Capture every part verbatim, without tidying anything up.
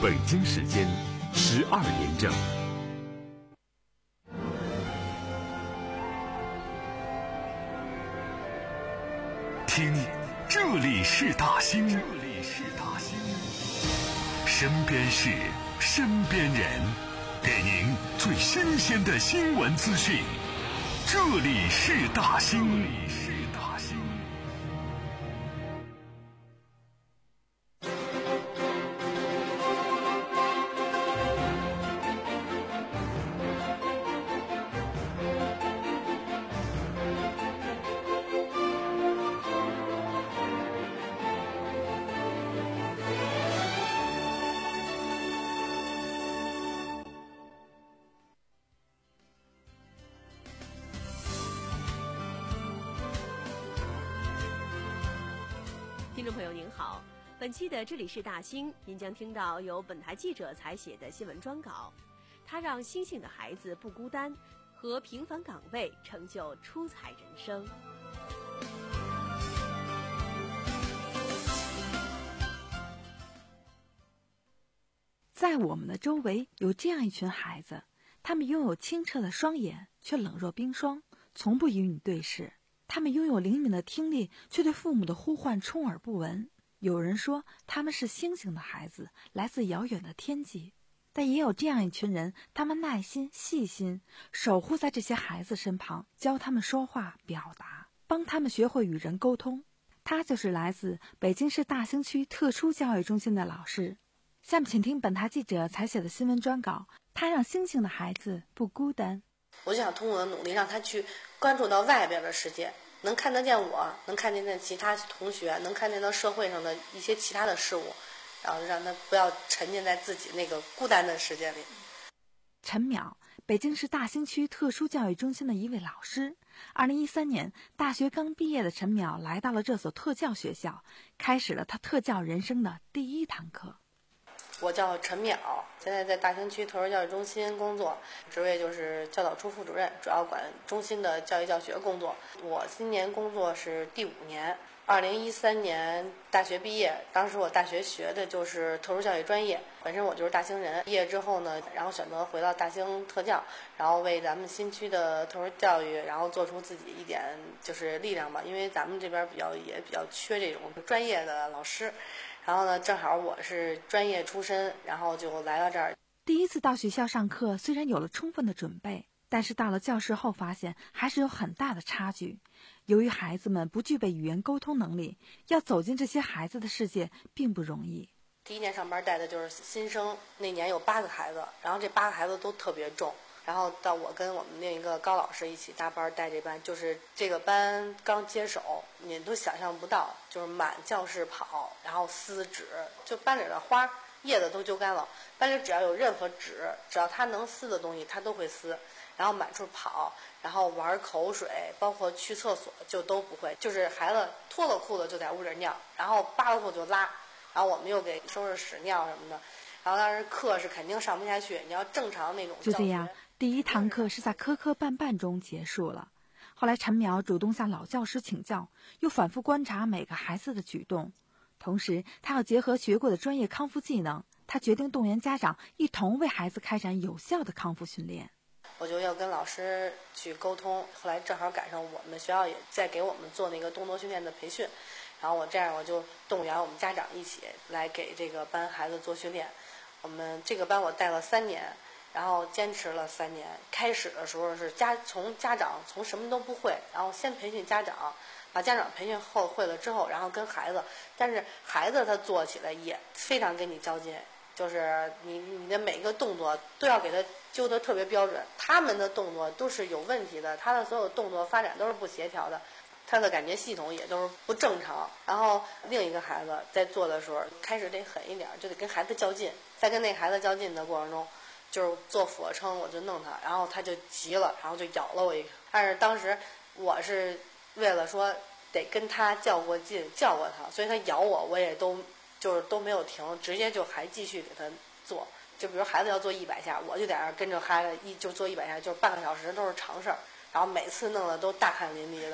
北京时间十二点整。听，这里是大兴，这里是大兴，身边事，身边人，给您最新鲜的新闻资讯。这里是大兴，这里是大兴。 听众朋友您好，本期的这里是大兴，您将听到由本台记者采写的新闻专稿，他让星星的孩子不孤单，和平凡岗位成就出彩人生。 在我们的周围有这样一群孩子，他们拥有清澈的双眼，却冷若冰霜，从不与你对视。他们拥有灵敏的听力，却对父母的呼唤充耳不闻。有人说他们是星星的孩子，来自遥远的天际。但也有这样一群人，他们耐心细心，守护在这些孩子身旁，教他们说话表达，帮他们学会与人沟通。他就是来自北京市大兴区特殊教育中心的老师。下面请听本台记者采写的新闻专稿，他让星星的孩子不孤单。 我就想通过我的努力，让他去关注到外边的世界，能看得见我，能看见其他同学，能看见到社会上的一些其他的事物，然后让他不要沉浸在自己那个孤单的世界里。 陈淼，北京市大兴区特殊教育中心的一位老师。二零一三年，大学刚毕业的陈淼来到了这所特教学校，开始了他特教人生的第一堂课。 我叫陈淼，现在在大兴区特殊教育中心工作，职位就是教导处副主任，主要管中心的教育教学工作。我今年工作是第五年，二零一三年大学毕业，当时我大学学的就是特殊教育专业，本身我就是大兴人。毕业之后呢，然后选择回到大兴特教，然后为咱们新区的特殊教育，然后做出自己一点就是力量吧，因为咱们这边比较也比较缺这种专业的老师。然后呢，正好我是专业出身，然后就来到这儿。 第一次到学校上课，虽然有了充分的准备，但是到了教室后发现还是有很大的差距。由于孩子们不具备语言沟通能力，要走进这些孩子的世界并不容易。 第一年上班带的就是新生，那年有八个孩子，然后这八个孩子都特别重。然后到我跟我们另一个高老师一起搭班带这班，就是这个班刚接手，你都想象不到，就是满教室跑，然后撕纸，就班里的花叶子都揪干了，班里只要有任何纸，只要他能撕的东西他都会撕，然后满处跑，然后玩口水，包括去厕所就都不会，就是孩子脱了裤子就在屋里尿，然后扒了裤子就拉，然后我们又给收拾屎尿什么的，然后当时课是肯定上不下去，你要正常那种教学。 就这样，第一堂课是在磕磕绊绊中结束了。后来陈淼主动向老教师请教，又反复观察每个孩子的举动，同时他要结合学过的专业康复技能，他决定动员家长一同为孩子开展有效的康复训练。 我就要跟老师去沟通，后来正好赶上我们学校也在给我们做那个动作训练的培训，然后我这样我就动员我们家长一起来给这个班孩子做训练。我们这个班我带了三年，然后坚持了三年。开始的时候是家从家长从什么都不会，然后先培训家长，把家长培训后会了之后，然后跟孩子，但是孩子他做起来也非常跟你较劲，就是你你的每一个动作都要给他揪得特别标准，他们的动作都是有问题的，他的所有动作发展都是不协调的，他的感觉系统也都是不正常。然后另一个孩子在做的时候开始得狠一点，就得跟孩子较劲，在跟那孩子较劲的过程中，就是做俯卧撑我就弄他，然后他就急了，然后就咬了我一口。但是当时我是为了说得跟他较过劲，较过他，所以他咬我我也都就是都没有停，直接就还继续给他做。就比如孩子要做一百下，我就在那儿跟着孩子一就做一百下，就是半个小时都是常事儿，然后每次弄的都大汗淋漓的。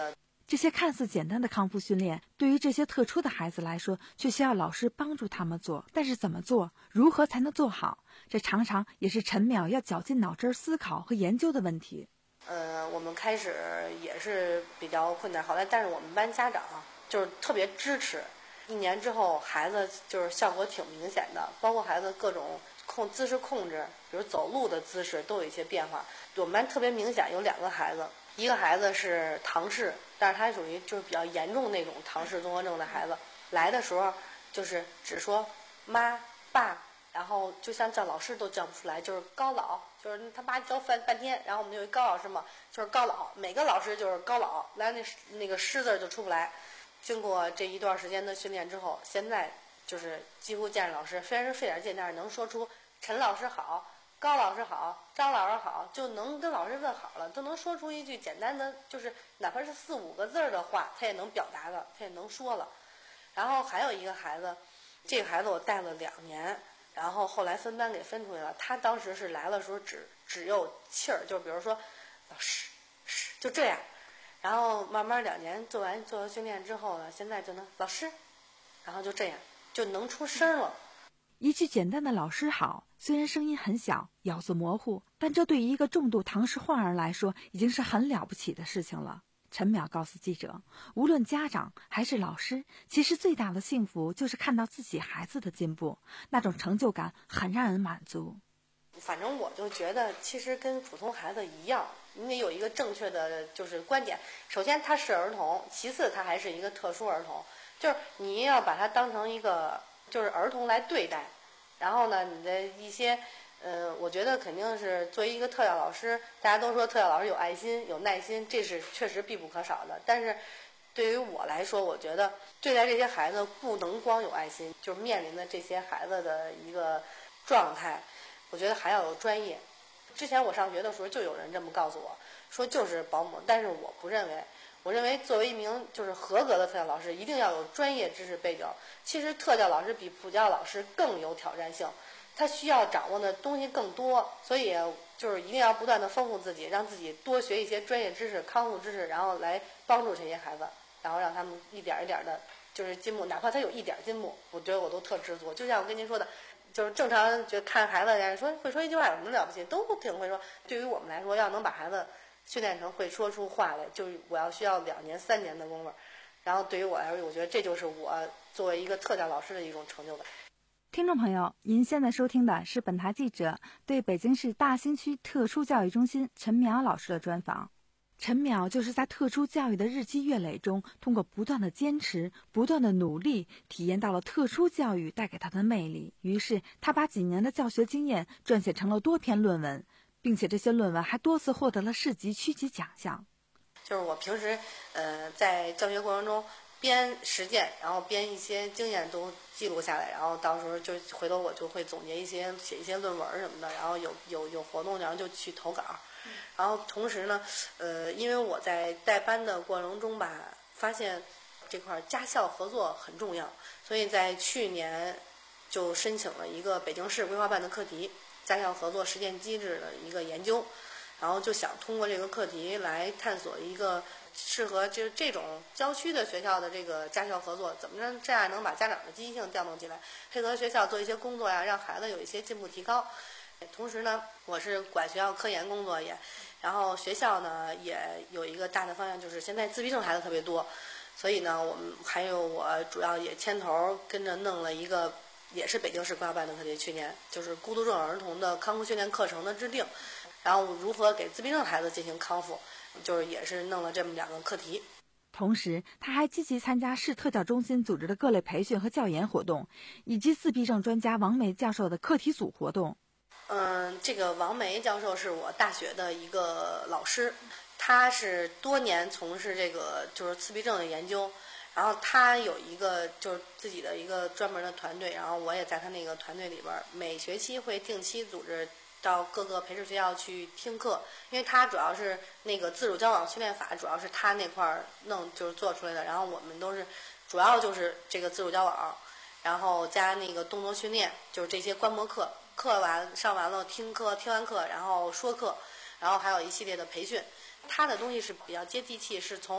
这些看似简单的康复训练，对于这些特殊的孩子来说，却需要老师帮助他们做。但是怎么做，如何才能做好，这常常也是陈淼要绞尽脑汁思考和研究的问题。 呃，我们开始也是比较困难，好在但是我们班家长就是特别支持。一年之后，孩子就是效果挺明显的，包括孩子各种控姿势控制，比如走路的姿势都有一些变化。我们班特别明显有两个孩子，一个孩子是唐氏，但是他属于就是比较严重那种唐氏综合症的孩子，来的时候就是只说妈爸，然后就像叫老师都叫不出来，就是高老，就是他妈教半半天，然后我们有一高老师嘛，就是高老，每个老师就是高老，来那那个师字就出不来。经过这一段时间的训练之后，现在就是几乎见着老师，虽然是费点劲，但是能说出陈老师好、高老师好、张老师好，就能跟老师问好了，都能说出一句简单的，就是哪怕是四五个字的话，他也能表达了，他也能说了。然后还有一个孩子，这个孩子我带了两年，然后后来分班给分出来了。他当时是来的时候只只有气儿，就比如说老师是就这样。然后慢慢两年做完做完训练之后呢，现在就能老师，然后就这样就能出声了。 一句简单的老师好，虽然声音很小，咬字模糊，但这对于一个重度唐氏患儿来说已经是很了不起的事情了。陈淼告诉记者，无论家长还是老师，其实最大的幸福就是看到自己孩子的进步，那种成就感很让人满足。 反正我就觉得其实跟普通孩子一样，你得有一个正确的就是观点。首先他是儿童，其次他还是一个特殊儿童，就是你要把他当成一个就是儿童来对待。然后呢，你的一些呃，我觉得肯定是作为一个特教老师，大家都说特教老师有爱心有耐心，这是确实必不可少的。但是对于我来说，我觉得对待这些孩子不能光有爱心，就是面临的这些孩子的一个状态，我觉得还要有专业。之前我上学的时候就有人这么告诉我说就是保姆，但是我不认为，我认为作为一名就是合格的特教老师，一定要有专业知识背景。其实特教老师比普教老师更有挑战性，他需要掌握的东西更多，所以就是一定要不断的丰富自己，让自己多学一些专业知识、康复知识，然后来帮助这些孩子，然后让他们一点一点的就是进步，哪怕他有一点进步，我觉得我都特知足。就像我跟您说的，就是正常就看孩子人说会说一句话有什么了不起，都挺会说。对于我们来说，要能把孩子训练成会说出话来，就是我要需要两年三年的功夫。然后对于我来说，我觉得这就是我作为一个特教老师的一种成就感。 听众朋友，您现在收听的是本台记者对北京市大兴区特殊教育中心陈淼老师的专访。陈淼就是在特殊教育的日积月累中，通过不断的坚持、不断的努力，体验到了特殊教育带给他的魅力。于是他把几年的教学经验撰写成了多篇论文，并且这些论文还多次获得了市级、区级奖项。 就是我平时呃在教学过程中边实践，然后边一些经验都记录下来，然后到时候就回头我就会总结一些写一些论文什么的，然后有有有活动然后就去投稿。然后同时呢呃因为我在带班的过程中吧，发现这块家校合作很重要，所以在去年就申请了一个北京市规划办的课题，家校合作实践机制的一个研究，然后就想通过这个课题来探索一个适合这这种郊区的学校的这个家校合作，怎么着这样能把家长的积极性调动起来，配合学校做一些工作呀，让孩子有一些进步提高。同时呢，我是管学校科研工作也，然后学校呢也有一个大的方向，就是现在自闭症孩子特别多，所以呢我们还有我主要也牵头跟着弄了一个也是北京市规划办的课题，去年就是孤独症儿童的康复训练课程的制定，然后如何给自闭症孩子进行康复，就是也是弄了这么两个课题。 同时他还积极参加市特教中心组织的各类培训和教研活动，以及自闭症专家王梅教授的课题组活动。 嗯，这个王梅教授是我大学的一个老师，他是多年从事这个就是自闭症的研究，然后他有一个就是自己的一个专门的团队，然后我也在他那个团队里边，每学期会定期组织到各个培训学校去听课，因为他主要是那个自主交往训练法，主要是他那块儿弄就是做出来的，然后我们都是主要就是这个自主交往，然后加那个动作训练，就是这些观摩课，课完上完了听课，听完课然后说课，然后还有一系列的培训。他的东西是比较接地气，是从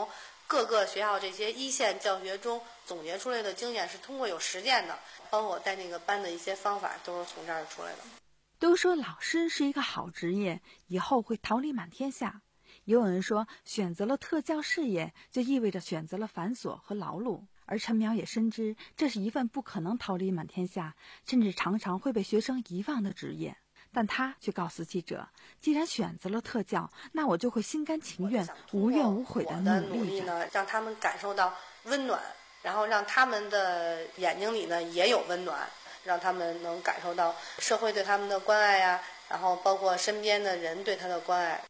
各个学校这些一线教学中总结出来的经验是通过有实践的，包括我带那个班的一些方法都是从这儿出来的。 都说老师是一个好职业，以后会桃李满天下。也有人说，选择了特教事业，就意味着选择了繁琐和劳碌。而陈苗也深知，这是一份不可能桃李满天下，甚至常常会被学生遗忘的职业。但他却告诉记者，既然选择了特教，那我就会心甘情愿、无怨无悔的努力呢，让他们感受到温暖，然后让他们的眼睛里呢也有温暖，让他们能感受到社会对他们的关爱呀、啊，然后包括身边的人对他的关爱。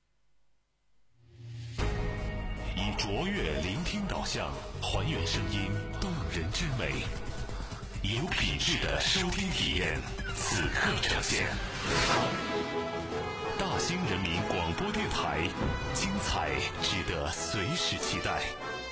以卓越聆听导向，还原声音动人之美，有品质的收听体验，此刻呈现。大兴人民广播电台，精彩值得随时期待。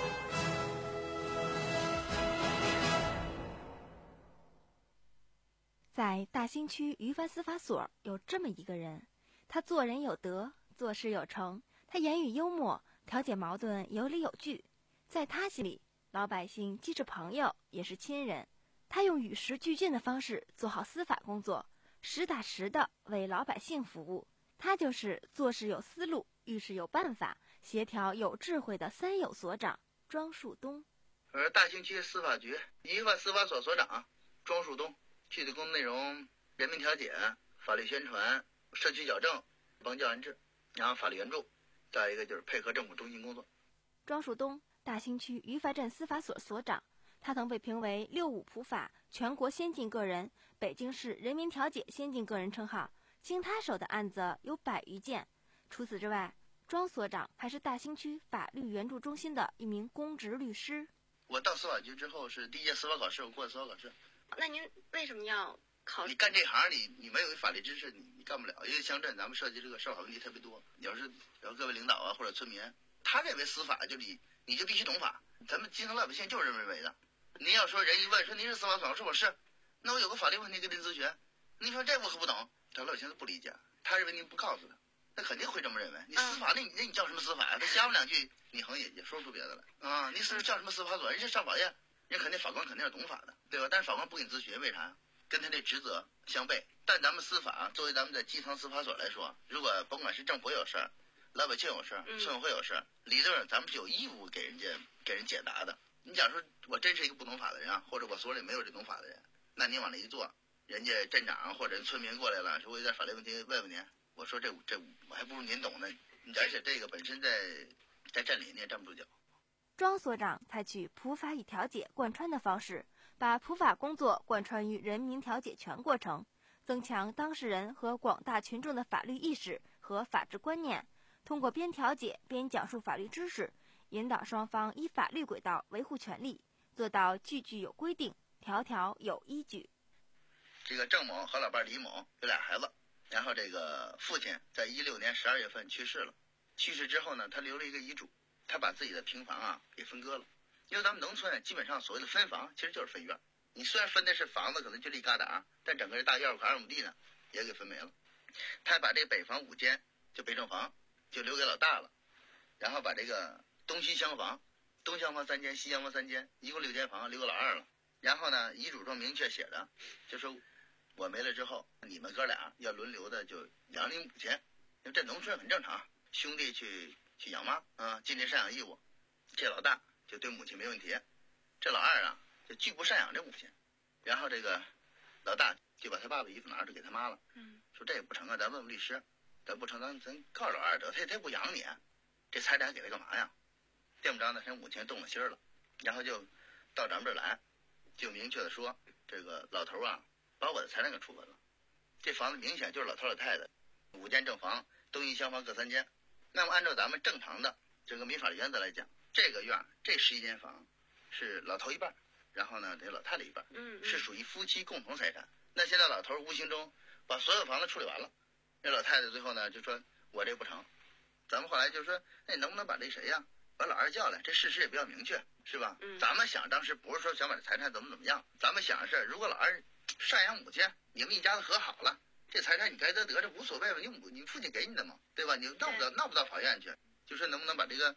在大兴区于凡司法所有这么一个人，他做人有德，做事有成，他言语幽默，调解矛盾有理有据。在他心里，老百姓既是朋友也是亲人。他用与时俱进的方式做好司法工作，实打实的为老百姓服务。他就是做事有思路、遇事有办法、协调有智慧的三有所长庄树东。 我是大兴区司法局于凡司法所所长庄树东。具体工作内容：人民调解、法律宣传、社区矫正、帮教安置，然后法律援助，再一个就是配合政府中心工作。 庄树东，大兴区于凡镇司法所所长，他曾被评为六五普法全国先进个人、北京市人民调解先进个人称号。经他手的案子有百余件。除此之外，庄所长还是大兴区法律援助中心的一名公职律师。 我到司法局之后是第一届司法考试，我过了司法考试。 那您为什么要考？ 你干这行，你你没有法律知识，你你干不了。因为乡镇咱们涉及这个司法问题特别多，有时有各位领导啊或者村民，他认为司法就你你就必须懂法，咱们基层老百姓就是这么认为的。您要说人一问说您是司法所，我说我是，那我有个法律问题跟您咨询，您说这我可不懂，他老百姓都不理解，他认为您不告诉他，那肯定会这么认为。你司法那你那你叫什么司法呀？他瞎问两句，你好像也也说不出别的来啊。你是叫什么司法所？人家上法院。人肯定法官肯定是懂法的，对吧？但是法官不给你咨询，为啥？跟他这职责相悖。但咱们司法作为咱们在基层司法所来说，如果甭管是政府有事儿，老百姓有事儿，村委会有事儿，理论上咱们是有义务给人家给人解答的。你假如说我真是一个不懂法的人啊，或者我所里没有这懂法的人，那你往那一坐，人家镇长或者村民过来了，说我有点法律问题问问您，我说这这我还不如您懂呢。而且这个本身在在镇里你也站不住脚。 庄所长采取普法与调解贯穿的方式，把普法工作贯穿于人民调解全过程，增强当事人和广大群众的法律意识和法治观念，通过边调解边讲述法律知识，引导双方依法律轨道维护权利，做到句句有规定，条条有依据。 这个郑某和老伴李某有俩孩子，然后这个父亲在一六年十二月份去世了。去世之后呢，他留了一个遗嘱，他把自己的平房啊给分割了。因为咱们农村基本上所谓的分房其实就是分院，你虽然分的是房子可能就一疙瘩，但整个大院五块二亩地呢也给分没了。他把这北房五间就北正房就留给老大了，然后把这个东西厢房，东厢房三间，西厢房三间，一共六间房留给老二了。然后呢，遗嘱中明确写的就说我没了之后，你们哥俩要轮流的就养你母亲，因为这农村很正常，兄弟去去养妈啊，尽这赡养义务。这老大就对母亲没问题，这老二啊就拒不赡养这母亲，然后这个老大就把他爸爸衣服拿着给他妈了，嗯，说这也不成啊，咱问问律师，咱不成咱咱告老二得，他他不养你，这财产给他干嘛呀？这么着呢，他母亲动了心了，然后就到咱们这儿来，就明确的说，这个老头啊把我的财产给处分了，这房子明显就是老头老太太，五间正房，东西厢房各三间。那么按照咱们正常的这个民法原则来讲，这个院这十一间房是老头一半，然后呢这老太太一半，嗯，是属于夫妻共同财产。那现在老头无形中把所有房子处理完了，那老太太最后呢就说我这不成，咱们后来就说那你能不能把这谁呀把老二叫来，这事实也比较明确，是吧？嗯，咱们想当时不是说想把这财产怎么怎么样，咱们想的是如果老二赡养母亲，你们一家子和好了，这财产你该得得，这无所谓吧，你母你父亲给你的嘛，对吧？你闹不到闹不到法院去，就说能不能把这个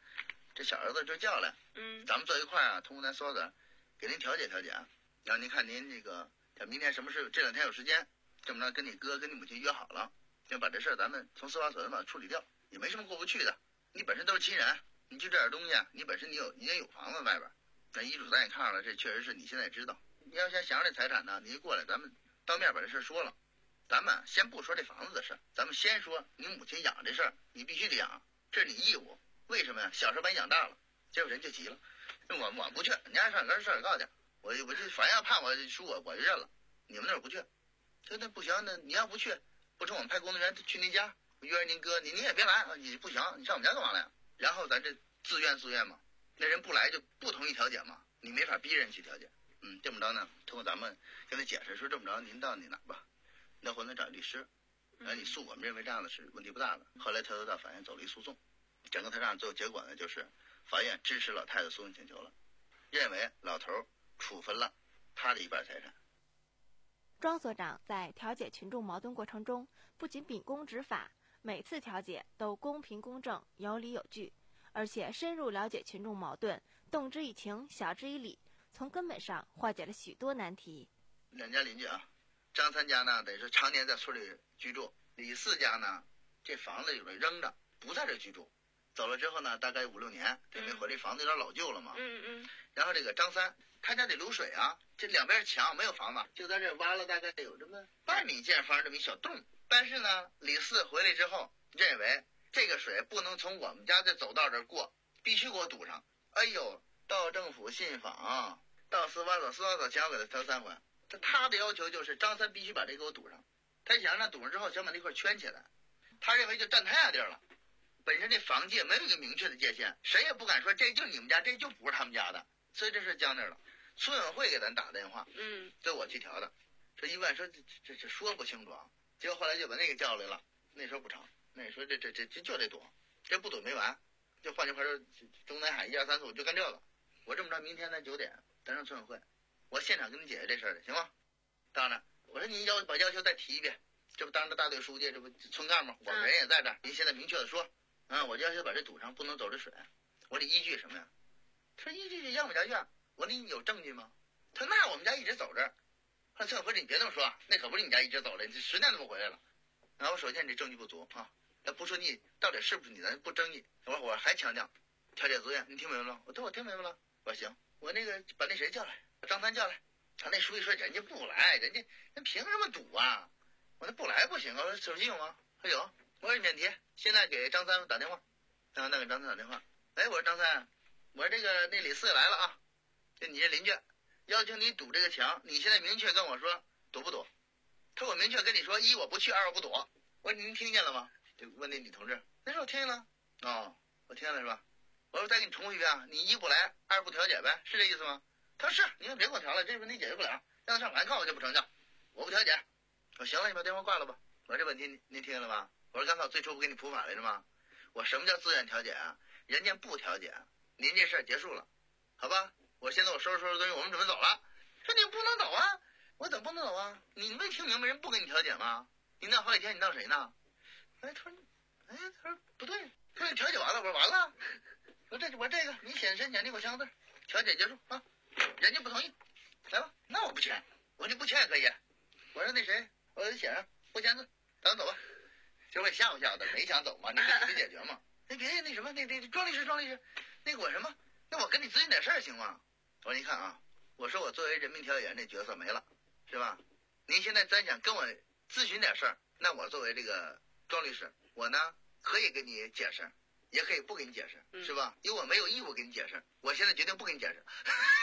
这小儿子就叫来， 嗯， 咱们坐一块儿啊，通过咱说的，给您调解调解啊。然后您看您这个，明天什么事？这两天有时间，这么着跟你哥跟你母亲约好了，要把这事儿咱们从司法所把处理掉，也没什么过不去的。你本身都是亲人，你就这点东西，你本身你有你也有房子外边，那遗嘱咱也看了，这确实是你现在也知道。你要想想着这财产呢，你一过来，咱们当面把这事说了。咱们先不说这房子的事，咱们先说你母亲养这事儿，你必须得养，这是你义务。为什么呀？小时候把你养大了，结果人就急了，我我不去，你爱上跟事儿告去，我我就法院判我输我我就认了，你们那儿不去，这那不行，那你要不去，不成我们派工作人员去您家，约着您哥，你你也别来，你不行，你上我们家干嘛来呀？然后咱这自愿自愿嘛，那人不来就不同意调解嘛，你没法逼人去调解。嗯，这么着呢，通过咱们跟他解释说，这么着您到你哪吧，那回能找律师，然后你诉，我们认为这样的是问题不大的。后来他又到法院走了一诉讼，整个他这样最后结果呢，就是法院支持老太太诉讼请求了，认为老头处分了他的一半财产。 庄所长在调解群众矛盾过程中，不仅秉公执法，每次调解都公平公正、有理有据，而且深入了解群众矛盾，动之以情，晓之以理，从根本上化解了许多难题。 两家邻居啊，张三家呢，得是常年在村里居住，李四家呢，这房子有人扔着，不在这居住，走了之后呢，大概五六年，这没回来，房子有点老旧了嘛。 嗯嗯。 然后这个张三，他家得流水啊，这两边墙没有房子，就在这挖了大概有这么半米见方这么一小洞。但是呢，李四回来之后，认为这个水不能从我们家这走道这过，必须给我堵上。哎呦，到政府信访，到司法所，司法所前我给他调三回。他他的要求就是张三必须把这给我堵上，他想让他堵上之后，想把那块圈起来。他认为就占他家地儿了，本身这房界没有一个明确的界限，谁也不敢说这就是你们家，这就不是他们家的，所以这事僵那儿了。村委会给咱打电话， 嗯， 这我去调的，这一问说这这这说不清楚啊，结果后来就把那个叫来了，那时候不成，那说这这这这就得躲，这不躲没完，就换句话说，中南海一二三四五就干这个。我这么着，明天咱九点咱上村委会，我现场跟你解决这事儿的，行吗？当然，我说您要把要求再提一遍，这不当着大队书记，这不村干部，我们人也在这儿，您现在明确的说，啊，我就要求把这堵上，不能走这水。我说你依据什么呀？他说依据要我们家院。我说你有证据吗？他说那我们家一直走这儿。后来村委会你别这么说，那可不是你家一直走了，你十年都不回来了。然后我首先你证据不足啊，那不说你到底是不是你，咱不争议。我说我还强调调解自愿，你听明白了？我说我听明白了。我说行，我那个把那谁叫来，把张三叫来。他那书记说人家不来，人家人凭什么堵啊？我说不来不行啊。我说手机有吗？他有。我说免提，现在给张三打电话。然后那给张三打电话，哎，我说张三，我说这个那李四来了啊，就你这邻居，要求你堵这个墙，你现在明确跟我说堵不堵？他说我明确跟你说，一我不去，二我不堵。我说您听见了吗？就问那女同志，那说我听见了。哦，我听见了是吧？我说再给你重复一遍啊，你一不来，二不调解呗，是这意思吗？他说是，你们别给我调了，这问题解决不了，让他上法院告我就不成交，我不调解。我说行了，你把电话挂了吧。我说这问题您您听见了吧？我说刚才我最初不给你普法来着吗？我什么叫自愿调解啊？人家不调解，您这事儿结束了，好吧？我现在我收拾收拾东西，我们准备走了。说你不能走啊！我怎么不能走啊？你没听明白人不跟你调解吗？你闹好几天，你闹谁呢？哎，他说，哎，他说不对，他说你调解完了，我说完了。我说这我这个你写申请，你给我签个字，调解结束啊。人家不同意，来吧，那我不签。我说你不签也可以。我说那谁，我给他写上不签字，咱走吧。这我也吓唬吓唬的，没想走嘛，你得没解决嘛。那别那什么，那那庄律师，庄律师，那个我什么，那我跟你咨询点事儿行吗？我说你看啊，我说我作为人民调解员这角色没了，是吧？您现在咱想跟我咨询点事儿，那我作为这个庄律师，我呢可以给你解释，也可以不给你解释，是吧？因为我没有义务给你解释，我现在决定不给你解释。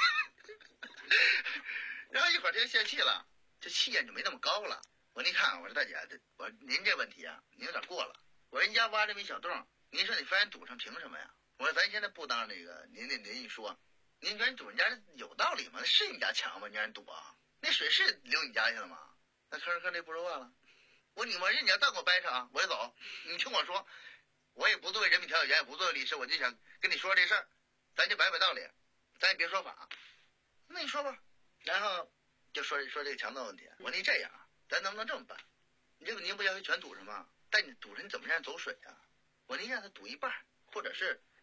然后一会儿他就泄气了，这气焰就没那么高了。我说您看，我说大姐，这我说您这问题啊，您有点过了。我说人家挖这么一小洞，您说你非然堵上，凭什么呀？我说咱现在不当那个您那您一说，您说你堵人家有道理吗？那是你家墙吗？你让人堵啊？那水是流你家去了吗？那吭吭这不说话了。我说你我说你要再给我掰扯啊，我就走。你听我说，我也不作为人民调解员，也不作为律师，我就想跟你说这事儿，咱就摆摆道理，咱也别说法。那你说吧。然后就说说这个墙的问题。我说你这样啊，咱能不能这么办？你这个您不要求全堵上吗？但你堵上你怎么让人走水啊？我说您让他堵一半，或者是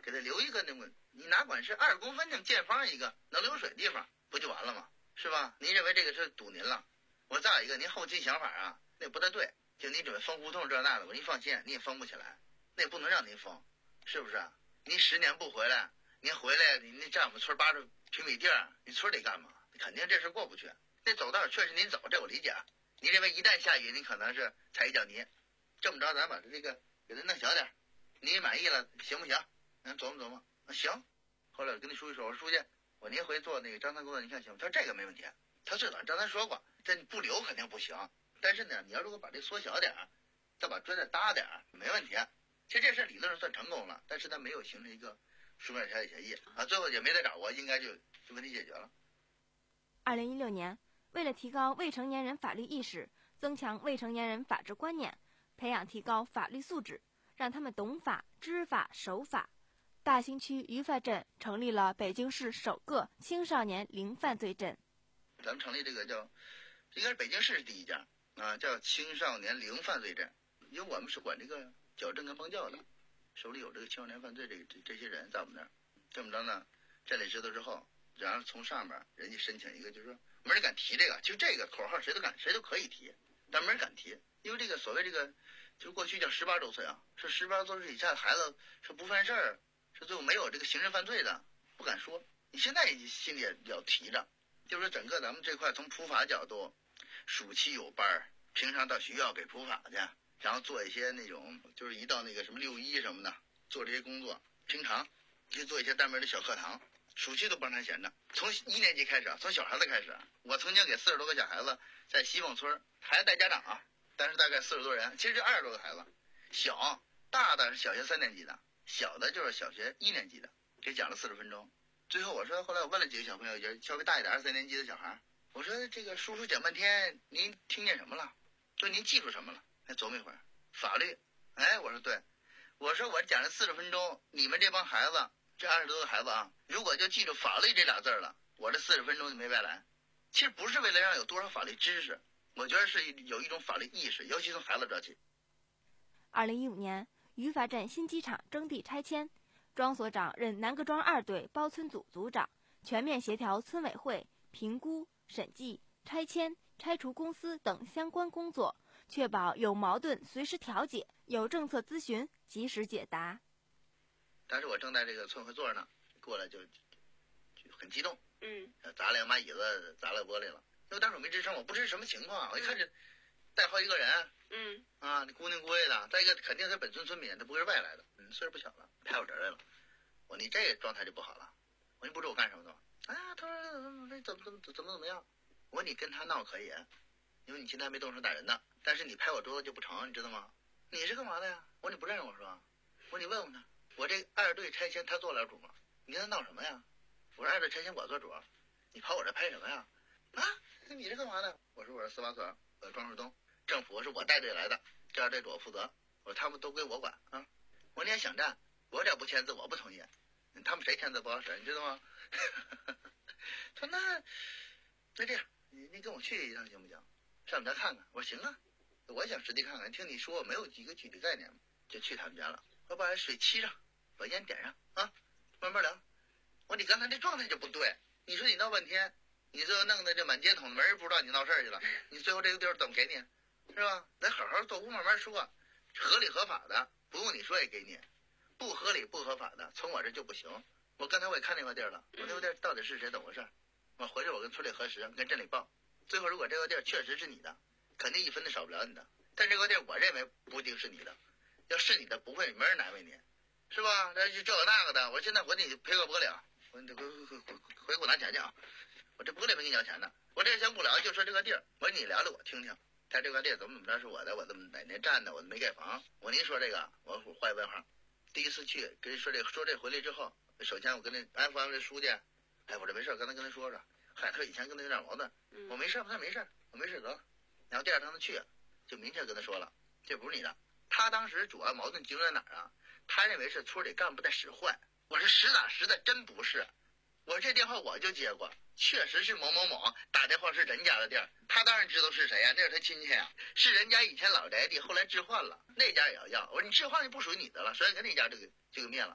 给他留一个那么，你哪管是二公分那么见方一个能流水的地方，不就完了吗？是吧？您认为这个是堵您了？我再有一个，您后期想法啊，那不太对。就你准备封胡同这那的，我您放心，你也封不起来，那也不能让您封，是不是？您十年不回来，您回来，您那占我们村八十平米地儿，你村里干嘛？肯定这事过不去。那走道确实您走，这我理解。您认为一旦下雨，您可能是踩一脚泥，这么着，咱把这个给它弄小点，您满意了行不行？咱琢磨琢磨，啊行。后来我跟那书记说，我说书记，我您回做那个张三工作，您看行吗？他说这个没问题。他最早张三说过，这不留肯定不行。但是呢，你要如果把这缩小点，再把砖再搭点，没问题。其实这事理论上算成功了，但是他没有形成一个书面调解协议啊，最后也没再找我，应该就就问题解决了。 二零一六年，为了提高未成年人法律意识，增强未成年人法治观念，培养提高法律素质，让他们懂法、知法、守法，大兴区于发镇成立了北京市首个青少年零犯罪镇。 咱们成立这个叫，应该是北京市第一家啊，叫青少年零犯罪镇，因为我们是管这个矫正跟帮教的，手里有这个青少年犯罪这个这这些人在我们那儿。这么着呢，镇里知道之后，然后从上面人家申请一个，就是说没人敢提这个，其实这个口号谁都敢谁都可以提，但没人敢提，因为这个所谓这个就是过去叫十八周岁啊，是十八周岁以下的孩子是不犯事儿，是最后没有这个刑事犯罪的，不敢说。你现在心里也要提着，就是说整个咱们这块从普法角度，暑期有班，平常到学校给普法去，然后做一些那种就是一到那个什么六一什么的做这些工作，平常就做一些单门的小课堂，暑期都不让他闲着。从一年级开始，从小孩子开始，我曾经给四十多个小孩子在西凤村，孩子带家长啊，但是大概四十多人，其实二十多个孩子，小大的是小学三年级的，小的就是小学一年级的，给讲了四十分钟。最后我说，后来我问了几个小朋友，也稍微大一点，二三年级的小孩，我说这个叔叔讲半天，您听见什么了？说您记住什么了？还琢磨一会儿，法律。哎，我说对，我说我讲了四十分钟，你们这帮孩子，这二十多个孩子啊，如果就记住法律这俩字了，我这四十分钟就没白来。其实不是为了让有多少法律知识，我觉得是有一种法律意识，尤其从孩子做起。 二零一五年，于发镇新机场征地拆迁，庄所长任南各庄二队包村组组长，全面协调村委会评估、审计、拆迁、拆除公司等相关工作，确保有矛盾随时调解，有政策咨询及时解答。 当时我正在这个村会座呢，过来就就很激动， 嗯， 砸两把椅子，砸了玻璃了。因为当时我没吱声，我不知是什么情况，我一看这带好几个人， 嗯啊，姑娘姑爷的，再一个肯定是本村村民，他不会是外来的，嗯，岁数不小了，拍我这儿来了。我说你这个状态就不好了。我说你不知道我干什么的吗？啊，他说怎么怎么怎么怎么怎么样？我说你跟他闹可以，因为你现在还没动手打人呢，但是你拍我桌子就不成，你知道吗？你是干嘛的呀？我说你不认识我是吧？我说你问问他，我这二队拆迁他做了主吗？你跟他闹什么呀？我说二队拆迁我做主，你跑我这拍什么呀？啊，你是干嘛的？我说我是司法所，我庄树东，政府是我带队来的，这二队主我负责，我说他们都归我管啊。我说你也想站，我这不签字我不同意，他们谁签字不好使，你知道吗？他说那那这样，你你跟我去一趟行不行？上我们家看看。我说行啊，我也想实地看看。听你说没有几个具体概念，就去他们家了。我把水沏上，把烟点上啊，慢慢聊。我说你刚才这状态就不对，你说你闹半天，你最后弄得这满街捅的，没人不知道你闹事儿去了，你最后这个地儿怎么给你，是吧？咱好好坐屋慢慢说，合理合法的不用你说也给你，不合理不合法的从我这就不行。我刚才我也看那块地儿了，我那块地儿到底是谁怎么回事？我回去我跟村里核实，跟镇里报。最后如果这块地儿确实是你的，肯定一分都少不了你的。但这块地儿我认为不一定是你的，要是你的不会没人难为你，是吧？这就这个那个的，我说现在我得赔个不了，我你回回回回回给我拿钱去啊！我这不得没给你要钱呢。我这先不聊，就说这个地儿，我说你聊聊我听听。他这块地儿怎么怎么着是我的，我怎么哪年占的，我没盖房。我您说这个，我画一问号。第一次去跟人说这个，说这回来之后，首先我跟那安抚安抚这书记，哎，我这没事，刚才跟他说说，嗨，他以前跟他有点矛盾，我没事，他没事，我没事得了。然后第二趟他去，就明确跟他说了，这不是你的。他当时主要矛盾集中在哪儿啊？他认为是村里干部在使坏。我说实打实的，真不是。我说这电话我就接过，确实是某某某打电话是人家的地儿，他当然知道是谁呀、啊，那是他亲戚呀、啊，是人家以前老宅地，后来置换了，那家也要要。我说你置换就不属于你的了，所以跟那家这个就给灭了。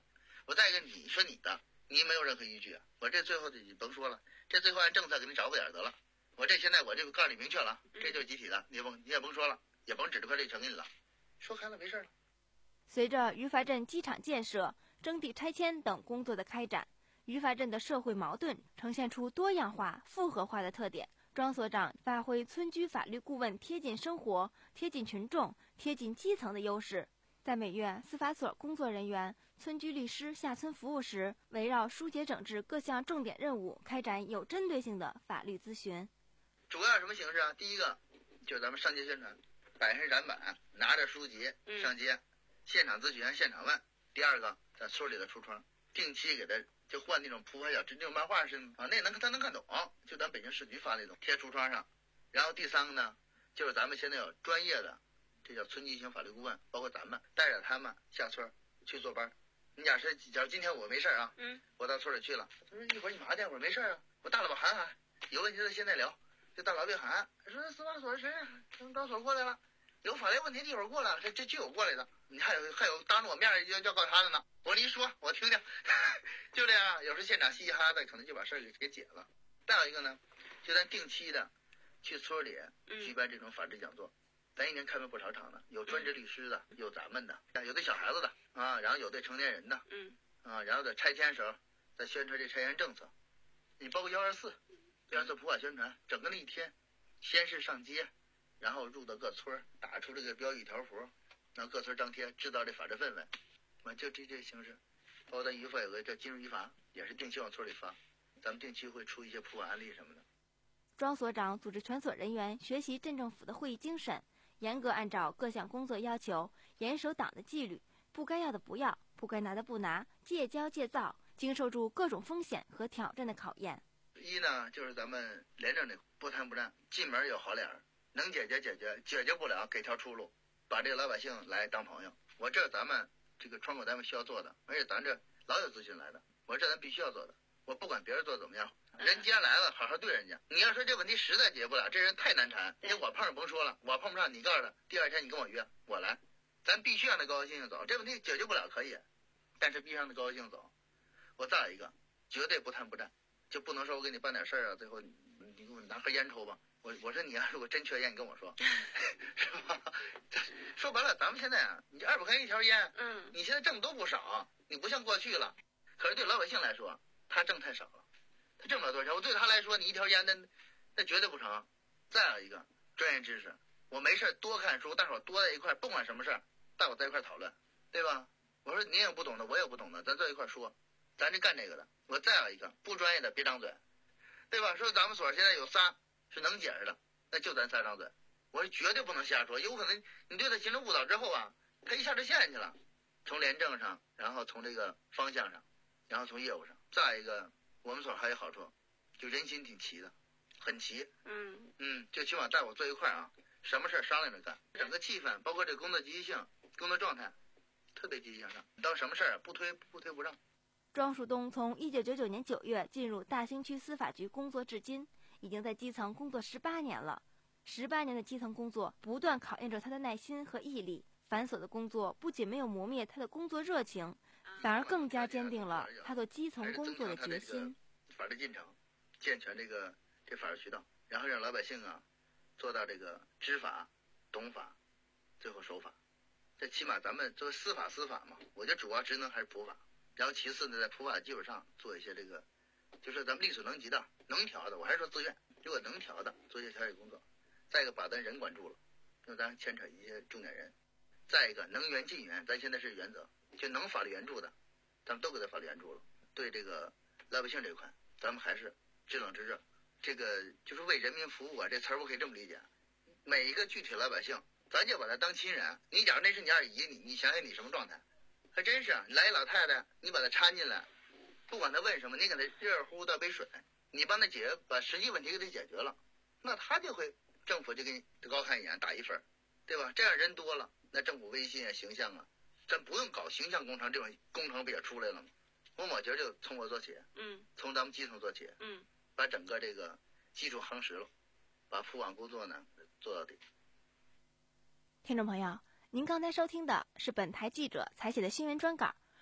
我再一个你说你的，你没有任何依据啊，我这最后的你甭说了，这最后按政策给你找补点得了。我这现在我这个告诉你明确了，这就是集体的，你甭你也甭说了，也甭指着块这全给你了，说开了没事了。 随着于法镇机场建设、征地拆迁等工作的开展，于法镇的社会矛盾呈现出多样化、复合化的特点。庄所长发挥村居法律顾问贴近生活、贴近群众、贴近基层的优势，在每月司法所工作人员、村居律师下村服务时，围绕疏解整治各项重点任务，开展有针对性的法律咨询。 主要什么形式啊？第一个就是咱们上街宣传，摆上展板，拿着书籍上街，嗯、现场咨询、现场问。第二个，在村里的橱窗，定期给他就换那种铺盖小纸，那种漫画是啊，那能他能看懂，就咱北京市局发那种贴橱窗上。然后第三个呢，就是咱们现在有专业的，这叫村级型法律顾问，包括咱们带着他们下村去做班。你假设假如今天我没事啊，嗯，我到村里去了，他说一会儿你麻去，我说没事啊，我大老板喊喊，有问题咱现在聊。就大老板喊说司法所谁从高所过来了，有法律问题一会儿过来，这这就有过来的，你还有还有当着我面要要告他的呢。我说你说我听听，就这样，有时现场嘻嘻哈哈的，可能就把事儿给给解了。再有一个呢，就咱定期的去村里举办这种法制讲座，咱一年开了不少场的，有专职律师的，有咱们的，有对小孩子的啊，然后有对成年人的，嗯啊，然后在拆迁时候在宣传这拆迁政策，你包括幺二四。要做普法宣传，整个那一天，先是上街，然后入到各村，打出这个标语条幅，让各村张贴，制造这法治氛围。完就这这形式，包括咱于法有个叫金融于法，也是定期往村里发，咱们定期会出一些普法案例什么的。 庄所长组织全所人员学习镇政府的会议精神，严格按照各项工作要求，严守党的纪律，不该要的不要，不该拿的不拿，戒骄戒躁，经受住各种风险和挑战的考验。 一呢，就是咱们廉政的不贪不占，进门有好脸，能解决解决，解决不了给条出路，把这个老百姓来当朋友。我这咱们这个窗口单位需要做的，而且咱这老有咨询来的，我这咱必须要做的。我不管别人做怎么样，人既然来了，好好对人家。你要说这问题实在解决不了，这人太难缠，因为我碰上甭说了，我碰不上，你告诉他，第二天你跟我约，我来，咱必须让他高高兴兴走。这问题解决不了可以，但是必须让他高高兴兴走。我再有一个，绝对不贪不占。就不能说我给你办点事儿啊，最后你你给我拿盒烟抽吧。我我说你要、啊、如果真缺烟，你跟我说，是吧？说白了，咱们现在啊，你二百块钱一条烟，嗯，你现在挣都不少，你不像过去了。可是对老百姓来说，他挣太少了，他挣不了多少钱。我对他来说，你一条烟那那绝对不成。再有一个专业知识，我没事多看书，大伙多在一块，不管什么事儿，大伙在一块讨论，对吧？我说你也不懂的，我也不懂的，咱坐一块说。咱这干这个的，我再有一个不专业的别张嘴，对吧？说咱们所现在有仨是能解释的，那就咱仨张嘴。我说绝对不能瞎说，有可能你对他形成误导之后啊，他一下就陷进去了。从廉政上，然后从这个方向上，然后从业务上，再一个我们所还有好处，就人心挺齐的，很齐。嗯嗯，就起码带我坐一块啊，什么事商量着干，整个气氛，包括这工作积极性、工作状态，特别积极向上。到什么事儿不推不推不让。 庄树东从一九九九年九月进入大兴区司法局工作至今，已经在基层工作十八年了。十八年的基层工作不断考验着他的耐心和毅力，繁琐的工作不仅没有磨灭他的工作热情，反而更加坚定了他做基层工作的决心。 法律进程，健全这个这法律渠道，然后让老百姓啊做到这个知法、懂法，最后守法。这起码咱们作为司法司法嘛，我觉得主要职能还是普法。然后其次呢，在普法基础上做一些这个，就是咱们力所能及的、能调的，我还是说自愿，如果能调的，做一些调解工作。再一个，把咱人管住了，因为咱牵扯一些重点人。再一个，能援尽援，咱现在是原则，就能法律援助的，咱们都给他法律援助了。对这个老百姓这块，咱们还是知冷知热。这个就是为人民服务啊，这词儿我可以这么理解。每一个具体老百姓，咱就把他当亲人。你假如那是你二姨，你你想想你什么状态？还真是，来一老太太，你把她搀进来，不管她问什么，你给她热乎倒杯水，你帮她解决，把实际问题给她解决了，那她就会政府就给你高看一眼，打一分，对吧？这样人多了，那政府威信啊、形象啊，咱不用搞形象工程，这种工程不也出来了吗？我我觉得就从我做起，嗯，从咱们基层做起，嗯，把整个这个基础夯实了，把普网工作呢做到底。 听众朋友，您刚才收听的是本台记者采写的新闻专稿，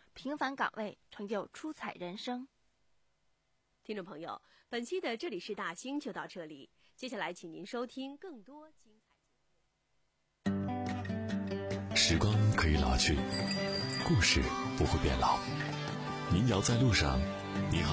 平凡岗位成就出彩人生。 听众朋友，本期的这里是大兴就到这里，接下来请您收听更多精彩节目。 时光可以老去，故事不会变老。民谣在路上，你好。